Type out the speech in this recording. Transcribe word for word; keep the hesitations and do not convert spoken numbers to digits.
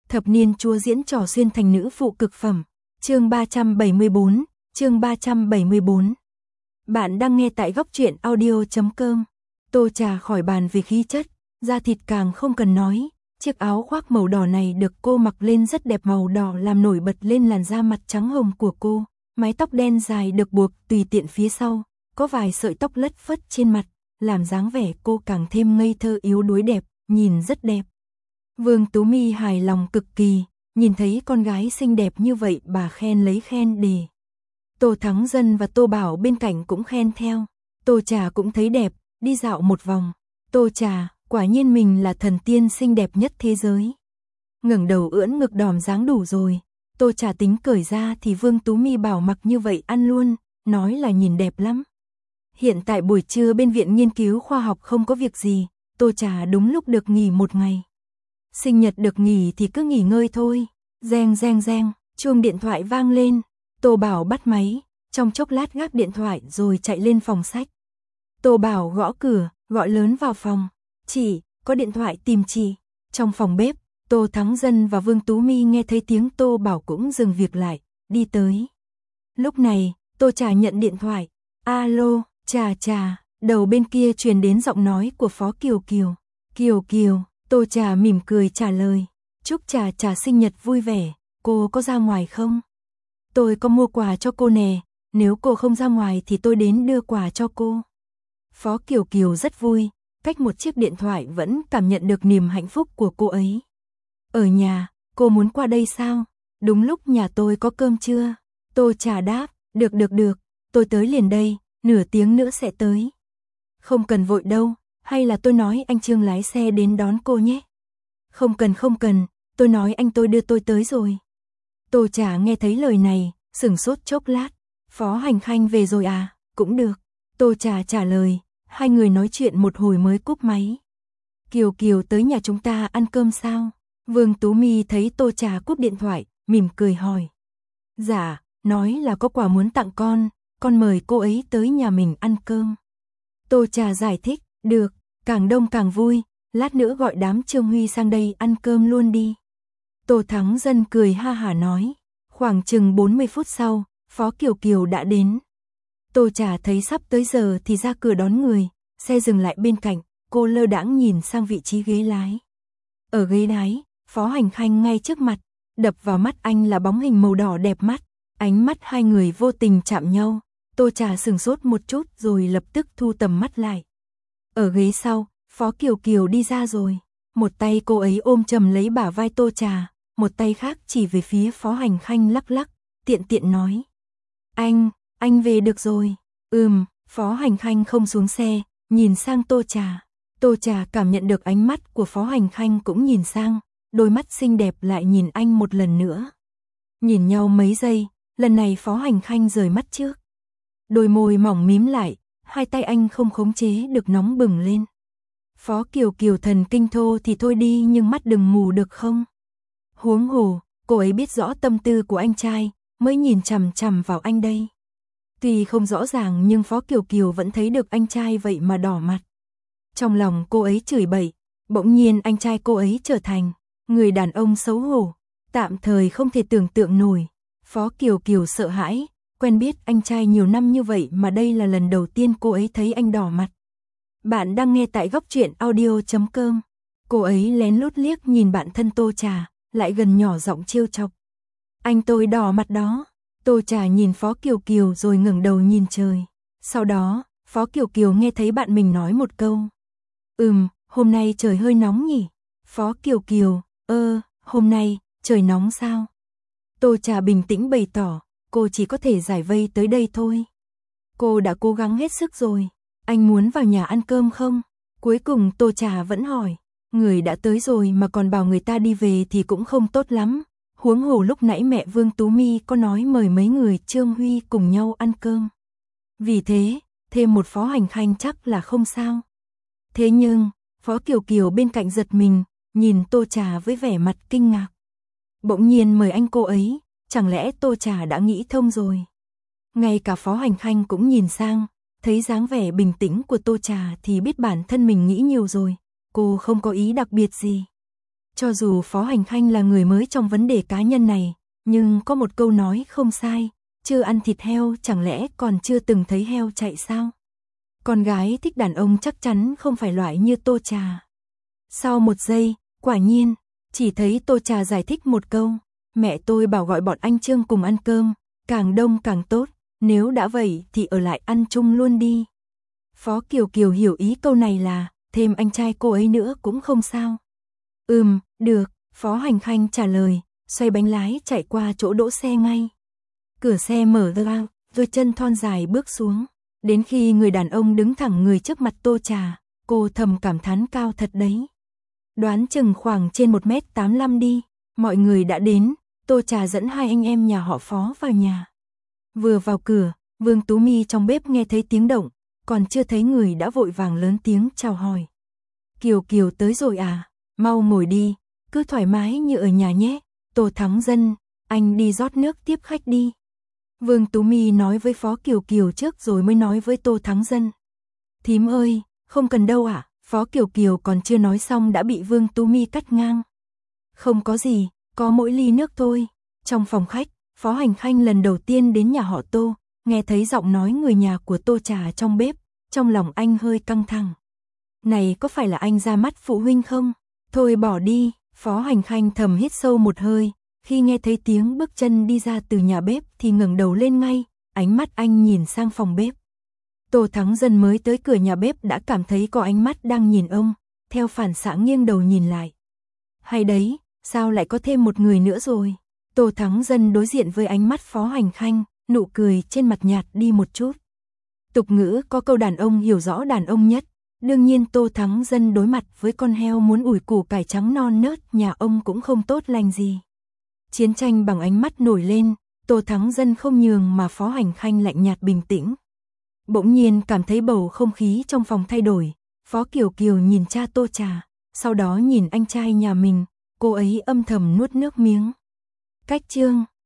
Thập niên chúa diễn trò xuyên thành nữ phụ cực phẩm. Chương ba trăm bảy mươi bốn, chương ba trăm bảy mươi bốn. Bạn đang nghe tại góc truyện audio chấm com. Tô Trà khỏi bàn về khí chất, da thịt càng không cần nói, chiếc áo khoác màu đỏ này được cô mặc lên rất đẹp, màu đỏ làm nổi bật lên làn da mặt trắng hồng của cô, mái tóc đen dài được buộc tùy tiện phía sau, có vài sợi tóc lất phất trên mặt, làm dáng vẻ cô càng thêm ngây thơ yếu đuối đẹp, nhìn rất đẹp. Vương Tú My hài lòng cực kỳ, nhìn thấy con gái xinh đẹp như vậy bà khen lấy khen đề. Tô Thắng Dân và Tô Bảo bên cạnh cũng khen theo. Tô Trà cũng thấy đẹp, đi dạo một vòng. Tô Trà, quả nhiên mình là thần tiên xinh đẹp nhất thế giới. Ngẩng đầu ưỡn ngực đòm dáng đủ rồi. Tô Trà tính cởi ra thì Vương Tú My bảo mặc như vậy ăn luôn, nói là nhìn đẹp lắm. Hiện tại buổi trưa bên viện nghiên cứu khoa học không có việc gì, Tô Trà đúng lúc được nghỉ một ngày. Sinh nhật được nghỉ thì cứ nghỉ ngơi thôi. Reng reng reng, chuông điện thoại vang lên. Tô Bảo bắt máy, trong chốc lát gác điện thoại rồi chạy lên phòng sách. Tô Bảo gõ cửa, gọi lớn vào phòng. Chị, có điện thoại tìm chị. Trong phòng bếp, Tô Thắng Dân và Vương Tú My nghe thấy tiếng Tô Bảo cũng dừng việc lại, đi tới. Lúc này, Tô Trà nhận điện thoại. Alo, Trà Trà, đầu bên kia truyền đến giọng nói của Phó Kiều Kiều. Kiều Kiều, Tô Trà mỉm cười trả lời. Chúc Trà Trà sinh nhật vui vẻ, cô có ra ngoài không? Tôi có mua quà cho cô nè, nếu cô không ra ngoài thì tôi đến đưa quà cho cô. Phó Kiều Kiều rất vui, cách một chiếc điện thoại vẫn cảm nhận được niềm hạnh phúc của cô ấy. Ở nhà, cô muốn qua đây sao? Đúng lúc nhà tôi có cơm trưa. Tô Trà đáp, được được được, tôi tới liền đây, nửa tiếng nữa sẽ tới. Không cần vội đâu, hay là tôi nói anh Trương lái xe đến đón cô nhé. Không cần không cần, tôi nói anh tôi đưa tôi tới rồi. Tô Trà nghe thấy lời này, sửng sốt chốc lát. Phó Hành Khanh về rồi à? Cũng được. Tô Trà trả lời, hai người nói chuyện một hồi mới cúp máy. Kiều Kiều tới nhà chúng ta ăn cơm sao? Vương Tú My thấy Tô Trà cúp điện thoại, mỉm cười hỏi. Dạ, nói là có quà muốn tặng con, con mời cô ấy tới nhà mình ăn cơm. Tô Trà giải thích, được, càng đông càng vui, lát nữa gọi đám Trương Huy sang đây ăn cơm luôn đi. Tô Thắng Dân cười ha hả nói. Khoảng chừng bốn mươi phút sau, Phó Kiều Kiều đã đến. Tô Trà thấy sắp tới giờ thì ra cửa đón người, xe dừng lại bên cạnh, cô lơ đãng nhìn sang vị trí ghế lái. Ở ghế lái, Phó Hành Khanh ngay trước mặt, đập vào mắt anh là bóng hình màu đỏ đẹp mắt, ánh mắt hai người vô tình chạm nhau. Tô Trà sửng sốt một chút rồi lập tức thu tầm mắt lại. Ở ghế sau, Phó Kiều Kiều đi ra rồi, một tay cô ấy ôm chầm lấy bả vai Tô Trà, một tay khác chỉ về phía Phó Hành Khanh lắc lắc, tiện tiện nói. Anh, anh về được rồi. Ừm, Phó Hành Khanh không xuống xe, nhìn sang Tô Trà. Tô Trà cảm nhận được ánh mắt của Phó Hành Khanh cũng nhìn sang, đôi mắt xinh đẹp lại nhìn anh một lần nữa. Nhìn nhau mấy giây, lần này Phó Hành Khanh rời mắt trước. Đôi môi mỏng mím lại, hai tay anh không khống chế được nóng bừng lên. Phó Kiều Kiều thần kinh thô thì thôi đi nhưng mắt đừng mù được không? Huống hồ, cô ấy biết rõ tâm tư của anh trai, mới nhìn chằm chằm vào anh đây. Tuy không rõ ràng nhưng Phó Kiều Kiều vẫn thấy được anh trai vậy mà đỏ mặt. Trong lòng cô ấy chửi bậy, bỗng nhiên anh trai cô ấy trở thành người đàn ông xấu hổ, tạm thời không thể tưởng tượng nổi. Phó Kiều Kiều sợ hãi, quen biết anh trai nhiều năm như vậy mà đây là lần đầu tiên cô ấy thấy anh đỏ mặt. Bạn đang nghe tại góc truyện audio chấm com. Cô ấy lén lút liếc nhìn bạn thân Tô Trà, lại gần nhỏ giọng trêu chọc. Anh tôi đỏ mặt đó. Tô Trà nhìn Phó Kiều Kiều rồi ngẩng đầu nhìn trời. Sau đó, Phó Kiều Kiều nghe thấy bạn mình nói một câu. Ừm, hôm nay trời hơi nóng nhỉ? Phó Kiều Kiều, ơ, hôm nay, trời nóng sao? Tô Trà bình tĩnh bày tỏ, cô chỉ có thể giải vây tới đây thôi. Cô đã cố gắng hết sức rồi. Anh muốn vào nhà ăn cơm không? Cuối cùng Tô Trà vẫn hỏi. Người đã tới rồi mà còn bảo người ta đi về thì cũng không tốt lắm. Huống hồ lúc nãy mẹ Vương Tú My có nói mời mấy người Trương Huy cùng nhau ăn cơm. Vì thế, thêm một Phó Hành Khanh chắc là không sao. Thế nhưng, Phó Kiều Kiều bên cạnh giật mình, nhìn Tô Trà với vẻ mặt kinh ngạc. Bỗng nhiên mời anh cô ấy, chẳng lẽ Tô Trà đã nghĩ thông rồi? Ngay cả Phó Hành Khanh cũng nhìn sang, thấy dáng vẻ bình tĩnh của Tô Trà thì biết bản thân mình nghĩ nhiều rồi, cô không có ý đặc biệt gì. Cho dù Phó Hành Khanh là người mới trong vấn đề cá nhân này, nhưng có một câu nói không sai, chưa ăn thịt heo chẳng lẽ còn chưa từng thấy heo chạy sao? Con gái thích đàn ông chắc chắn không phải loại như Tô Trà. Sau một giây, quả nhiên, chỉ thấy Tô Trà giải thích một câu, mẹ tôi bảo gọi bọn anh Trương cùng ăn cơm, càng đông càng tốt, nếu đã vậy thì ở lại ăn chung luôn đi. Phó Kiều Kiều hiểu ý câu này là, thêm anh trai cô ấy nữa cũng không sao. Ừm, được, Phó Hành Khanh trả lời, xoay bánh lái chạy qua chỗ đỗ xe ngay. Cửa xe mở ra, đôi chân thon dài bước xuống. Đến khi người đàn ông đứng thẳng người trước mặt Tô Trà, cô thầm cảm thán cao thật đấy. Đoán chừng khoảng trên một mét tám mươi lăm đi, mọi người đã đến, Tô Trà dẫn hai anh em nhà họ Phó vào nhà. Vừa vào cửa, Vương Tú My trong bếp nghe thấy tiếng động, còn chưa thấy người đã vội vàng lớn tiếng chào hỏi. Kiều Kiều tới rồi à, mau ngồi đi, cứ thoải mái như ở nhà nhé, Tô Thắng Dân, anh đi rót nước tiếp khách đi. Vương Tú My nói với Phó Kiều Kiều trước rồi mới nói với Tô Thắng Dân. Thím ơi, không cần đâu ạ, à? Phó Kiều Kiều còn chưa nói xong đã bị Vương Tú My cắt ngang. Không có gì, có mỗi ly nước thôi. Trong phòng khách, Phó Hành Khanh lần đầu tiên đến nhà họ Tô, nghe thấy giọng nói người nhà của Tô Trà trong bếp, trong lòng anh hơi căng thẳng. Này có phải là anh ra mắt phụ huynh không? Thôi bỏ đi, Phó Hành Khanh thầm hít sâu một hơi, khi nghe thấy tiếng bước chân đi ra từ nhà bếp thì ngẩng đầu lên ngay, ánh mắt anh nhìn sang phòng bếp. Tô Thắng Dân mới tới cửa nhà bếp đã cảm thấy có ánh mắt đang nhìn ông, theo phản xạ nghiêng đầu nhìn lại. Hay đấy, sao lại có thêm một người nữa rồi? Tô Thắng Dân đối diện với ánh mắt Phó Hành Khanh, nụ cười trên mặt nhạt đi một chút. Tục ngữ có câu đàn ông hiểu rõ đàn ông nhất, đương nhiên Tô Thắng Dân đối mặt với con heo muốn ủi củ cải trắng non nớt nhà ông cũng không tốt lành gì. Chiến tranh bằng ánh mắt nổi lên, Tô Thắng Dân không nhường mà Phó Hành Khanh lạnh nhạt bình tĩnh. Bỗng nhiên cảm thấy bầu không khí trong phòng thay đổi, Phó Kiều Kiều nhìn cha Tô Trà, sau đó nhìn anh trai nhà mình, cô ấy âm thầm nuốt nước miếng. Cách chương